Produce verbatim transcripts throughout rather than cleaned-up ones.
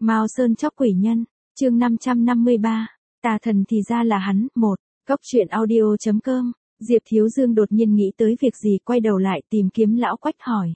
Mao Sơn chóc quỷ nhân, chương năm trăm năm mươi ba, tà thần thì ra là hắn, một, Cóc truyện audio chấm com, Diệp Thiếu Dương đột nhiên nghĩ tới việc gì quay đầu lại tìm kiếm lão Quách hỏi.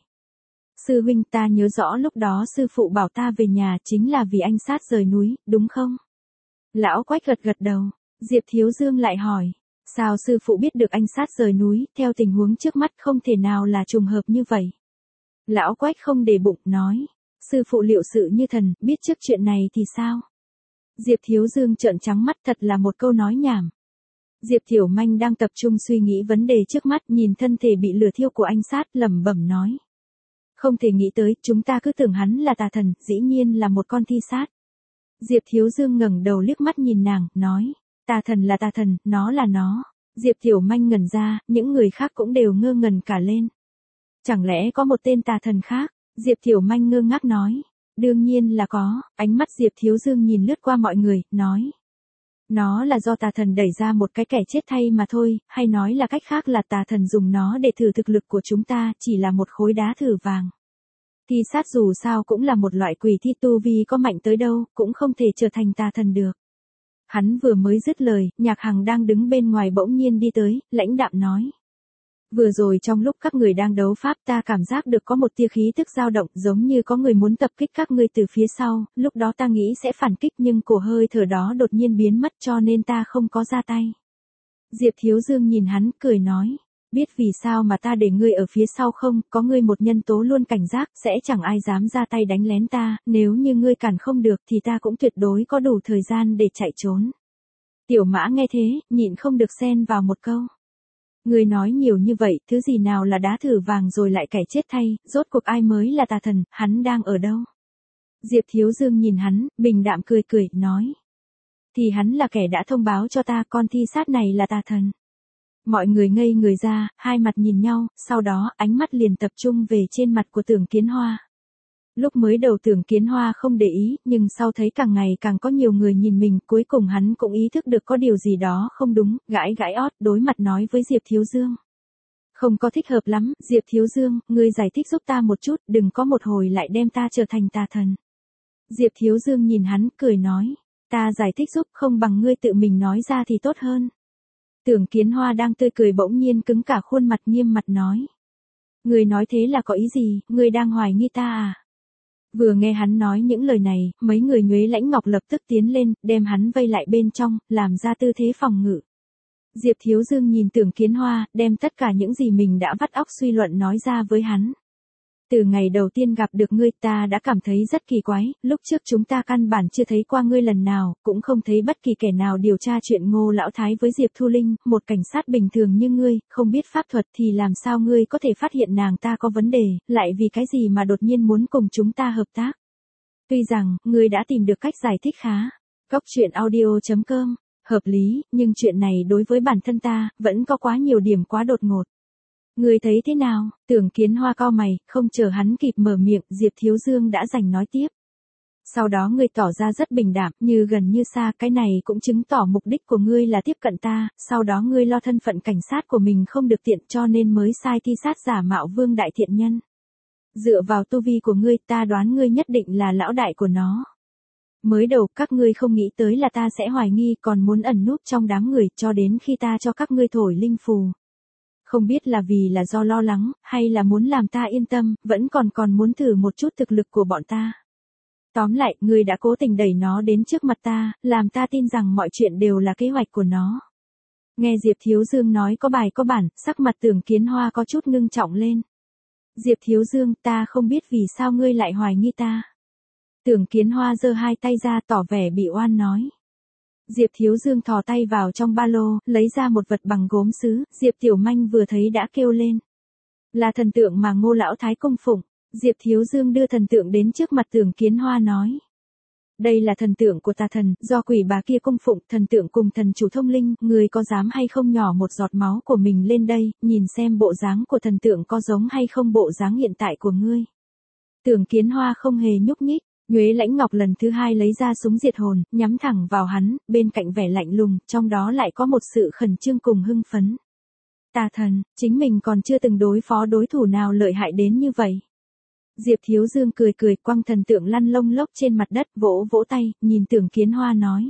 Sư huynh, ta nhớ rõ lúc đó sư phụ bảo ta về nhà chính là vì anh sát rời núi, đúng không? Lão Quách gật gật đầu, Diệp Thiếu Dương lại hỏi, sao sư phụ biết được anh sát rời núi, theo tình huống trước mắt không thể nào là trùng hợp như vậy. Lão Quách không để bụng, nói, sư phụ liệu sự như thần, biết trước chuyện này thì sao? Diệp Thiếu Dương trợn trắng mắt, thật là một câu nói nhảm. Diệp Tiểu Manh đang tập trung suy nghĩ vấn đề trước mắt, nhìn thân thể bị lửa thiêu của anh sát, lẩm bẩm nói. Không thể nghĩ tới, chúng ta cứ tưởng hắn là tà thần, dĩ nhiên là một con thi sát. Diệp Thiếu Dương ngẩng đầu liếc mắt nhìn nàng, nói, tà thần là tà thần, nó là nó. Diệp Tiểu Manh ngẩn ra, những người khác cũng đều ngơ ngẩn cả lên. Chẳng lẽ có một tên tà thần khác? Diệp Tiểu Manh ngơ ngác nói, đương nhiên là có. Ánh mắt Diệp Thiếu Dương nhìn lướt qua mọi người, nói. Nó là do tà thần đẩy ra một cái kẻ chết thay mà thôi, hay nói là cách khác là tà thần dùng nó để thử thực lực của chúng ta, chỉ là một khối đá thử vàng. Thi sát dù sao cũng là một loại quỷ thi, tu vi có mạnh tới đâu, cũng không thể trở thành tà thần được. Hắn vừa mới dứt lời, Nhạc Hằng đang đứng bên ngoài bỗng nhiên đi tới, lãnh đạm nói. Vừa rồi trong lúc các người đang đấu pháp, ta cảm giác được có một tia khí tức dao động, giống như có người muốn tập kích các ngươi từ phía sau, lúc đó ta nghĩ sẽ phản kích nhưng cổ hơi thở đó đột nhiên biến mất cho nên ta không có ra tay. Diệp Thiếu Dương nhìn hắn, cười nói, biết vì sao mà ta để ngươi ở phía sau không, có ngươi một nhân tố luôn cảnh giác, sẽ chẳng ai dám ra tay đánh lén ta, nếu như ngươi cản không được thì ta cũng tuyệt đối có đủ thời gian để chạy trốn. Tiểu Mã nghe thế, nhịn không được xen vào một câu. Người nói nhiều như vậy, thứ gì nào là đá thử vàng rồi lại kẻ chết thay, rốt cuộc ai mới là tà thần, hắn đang ở đâu? Diệp Thiếu Dương nhìn hắn, bình đạm cười cười, nói. Thì hắn là kẻ đã thông báo cho ta con thi sát này là tà thần. Mọi người ngây người ra, hai mặt nhìn nhau, sau đó ánh mắt liền tập trung về trên mặt của Tưởng Kiến Hoa. Lúc mới đầu Tưởng Kiến Hoa không để ý, nhưng sau thấy càng ngày càng có nhiều người nhìn mình, cuối cùng hắn cũng ý thức được có điều gì đó không đúng, gãi gãi ót, đối mặt nói với Diệp Thiếu Dương. Không có thích hợp lắm, Diệp Thiếu Dương, ngươi giải thích giúp ta một chút, đừng có một hồi lại đem ta trở thành tà thần. Diệp Thiếu Dương nhìn hắn, cười nói, ta giải thích giúp không bằng ngươi tự mình nói ra thì tốt hơn. Tưởng Kiến Hoa đang tươi cười bỗng nhiên cứng cả khuôn mặt, nghiêm mặt nói. Ngươi nói thế là có ý gì, ngươi đang hoài nghi ta à? Vừa nghe hắn nói những lời này, mấy người Nhuế Lãnh Ngọc lập tức tiến lên, đem hắn vây lại bên trong, làm ra tư thế phòng ngự. Diệp Thiếu Dương nhìn Tưởng Kiến Hoa, đem tất cả những gì mình đã vắt óc suy luận nói ra với hắn. Từ ngày đầu tiên gặp được ngươi ta đã cảm thấy rất kỳ quái, lúc trước chúng ta căn bản chưa thấy qua ngươi lần nào, cũng không thấy bất kỳ kẻ nào điều tra chuyện Ngô Lão Thái với Diệp Thu Linh, một cảnh sát bình thường như ngươi, không biết pháp thuật thì làm sao ngươi có thể phát hiện nàng ta có vấn đề, lại vì cái gì mà đột nhiên muốn cùng chúng ta hợp tác. Tuy rằng, ngươi đã tìm được cách giải thích khá. Cóc truyện audio chấm com, hợp lý, nhưng chuyện này đối với bản thân ta, vẫn có quá nhiều điểm quá đột ngột. Ngươi thấy thế nào? Tưởng Kiến Hoa cau mày, không chờ hắn kịp mở miệng, Diệp Thiếu Dương đã giành nói tiếp. Sau đó ngươi tỏ ra rất bình đạm, như gần như xa, cái này cũng chứng tỏ mục đích của ngươi là tiếp cận ta, sau đó ngươi lo thân phận cảnh sát của mình không được tiện cho nên mới sai thi sát giả mạo Vương Đại Thiện Nhân. Dựa vào tu vi của ngươi, ta đoán ngươi nhất định là lão đại của nó. Mới đầu, các ngươi không nghĩ tới là ta sẽ hoài nghi, còn muốn ẩn núp trong đám người, cho đến khi ta cho các ngươi thổi linh phù. Không biết là vì là do lo lắng, hay là muốn làm ta yên tâm, vẫn còn còn muốn thử một chút thực lực của bọn ta. Tóm lại, ngươi đã cố tình đẩy nó đến trước mặt ta, làm ta tin rằng mọi chuyện đều là kế hoạch của nó. Nghe Diệp Thiếu Dương nói có bài có bản, sắc mặt Tưởng Kiến Hoa có chút ngưng trọng lên. Diệp Thiếu Dương, ta không biết vì sao ngươi lại hoài nghi ta. Tưởng Kiến Hoa giơ hai tay ra tỏ vẻ bị oan nói. Diệp Thiếu Dương thò tay vào trong ba lô, lấy ra một vật bằng gốm sứ, Diệp Tiểu Manh vừa thấy đã kêu lên. Là thần tượng mà Ngô Lão Thái cung phụng. Diệp Thiếu Dương đưa thần tượng đến trước mặt Tưởng Kiến Hoa nói. Đây là thần tượng của tà thần, do quỷ bà kia cung phụng, thần tượng cùng thần chủ thông linh, người có dám hay không nhỏ một giọt máu của mình lên đây, nhìn xem bộ dáng của thần tượng có giống hay không bộ dáng hiện tại của ngươi. Tưởng Kiến Hoa không hề nhúc nhích. Nhuế Lãnh Ngọc lần thứ hai lấy ra súng diệt hồn, nhắm thẳng vào hắn, bên cạnh vẻ lạnh lùng, trong đó lại có một sự khẩn trương cùng hưng phấn. Tà thần, chính mình còn chưa từng đối phó đối thủ nào lợi hại đến như vậy. Diệp Thiếu Dương cười cười quăng thần tượng lăn lông lốc trên mặt đất, vỗ vỗ tay, nhìn Tưởng Kiến Hoa nói.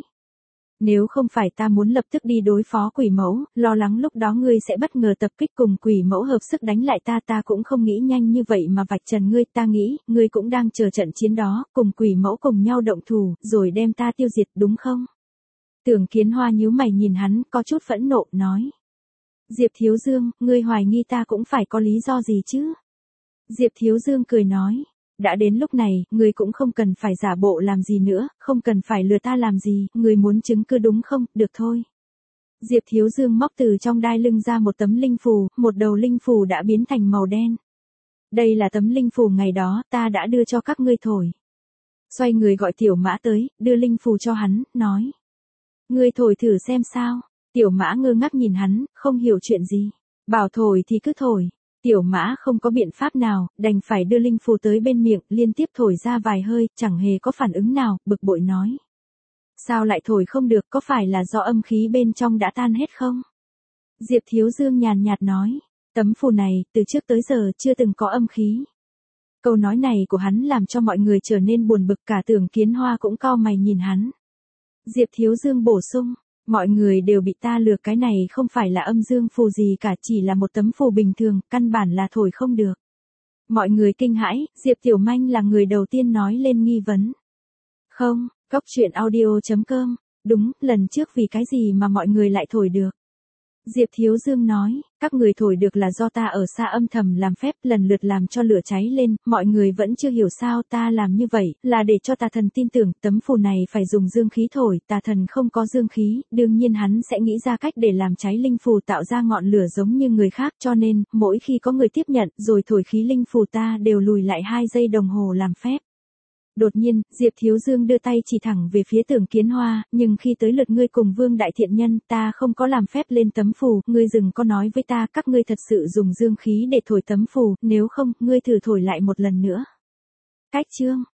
Nếu không phải ta muốn lập tức đi đối phó quỷ mẫu, lo lắng lúc đó ngươi sẽ bất ngờ tập kích cùng quỷ mẫu hợp sức đánh lại ta ta cũng không nghĩ nhanh như vậy mà vạch trần ngươi, ta nghĩ, ngươi cũng đang chờ trận chiến đó, cùng quỷ mẫu cùng nhau động thủ, rồi đem ta tiêu diệt đúng không? Tưởng Kiến Hoa nhíu mày nhìn hắn, có chút phẫn nộ, nói. Diệp Thiếu Dương, ngươi hoài nghi ta cũng phải có lý do gì chứ? Diệp Thiếu Dương cười nói. Đã đến lúc này, ngươi cũng không cần phải giả bộ làm gì nữa, không cần phải lừa ta làm gì, ngươi muốn chứng cứ đúng không, được thôi. Diệp Thiếu Dương móc từ trong đai lưng ra một tấm linh phù, một đầu linh phù đã biến thành màu đen. Đây là tấm linh phù ngày đó, ta đã đưa cho các ngươi thổi. Xoay người gọi Tiểu Mã tới, đưa linh phù cho hắn, nói. Ngươi thổi thử xem sao, Tiểu Mã ngơ ngác nhìn hắn, không hiểu chuyện gì. Bảo thổi thì cứ thổi. Tiểu Mã không có biện pháp nào, đành phải đưa linh phù tới bên miệng, liên tiếp thổi ra vài hơi, chẳng hề có phản ứng nào, bực bội nói. Sao lại thổi không được, có phải là do âm khí bên trong đã tan hết không? Diệp Thiếu Dương nhàn nhạt nói, tấm phù này, từ trước tới giờ, chưa từng có âm khí. Câu nói này của hắn làm cho mọi người trở nên buồn bực, cả Tưởng Kiến Hoa cũng cau mày nhìn hắn. Diệp Thiếu Dương bổ sung. Mọi người đều bị ta lừa, cái này không phải là âm dương phù gì cả, chỉ là một tấm phù bình thường, căn bản là thổi không được. Mọi người kinh hãi, Diệp Tiểu Manh là người đầu tiên nói lên nghi vấn. Không, Cốc Truyện Audio chấm com, đúng, lần trước vì cái gì mà mọi người lại thổi được. Diệp Thiếu Dương nói, các người thổi được là do ta ở xa âm thầm làm phép, lần lượt làm cho lửa cháy lên, mọi người vẫn chưa hiểu sao ta làm như vậy, là để cho tà thần tin tưởng, tấm phù này phải dùng dương khí thổi, tà thần không có dương khí, đương nhiên hắn sẽ nghĩ ra cách để làm cháy linh phù tạo ra ngọn lửa giống như người khác, cho nên, mỗi khi có người tiếp nhận, rồi thổi khí linh phù ta đều lùi lại hai giây đồng hồ làm phép. Đột nhiên, Diệp Thiếu Dương đưa tay chỉ thẳng về phía Tưởng Kiến Hoa, nhưng khi tới lượt ngươi cùng Vương Đại Thiện Nhân, ta không có làm phép lên tấm phù, ngươi đừng có nói với ta, các ngươi thật sự dùng dương khí để thổi tấm phù, nếu không, ngươi thử thổi lại một lần nữa. Cách chương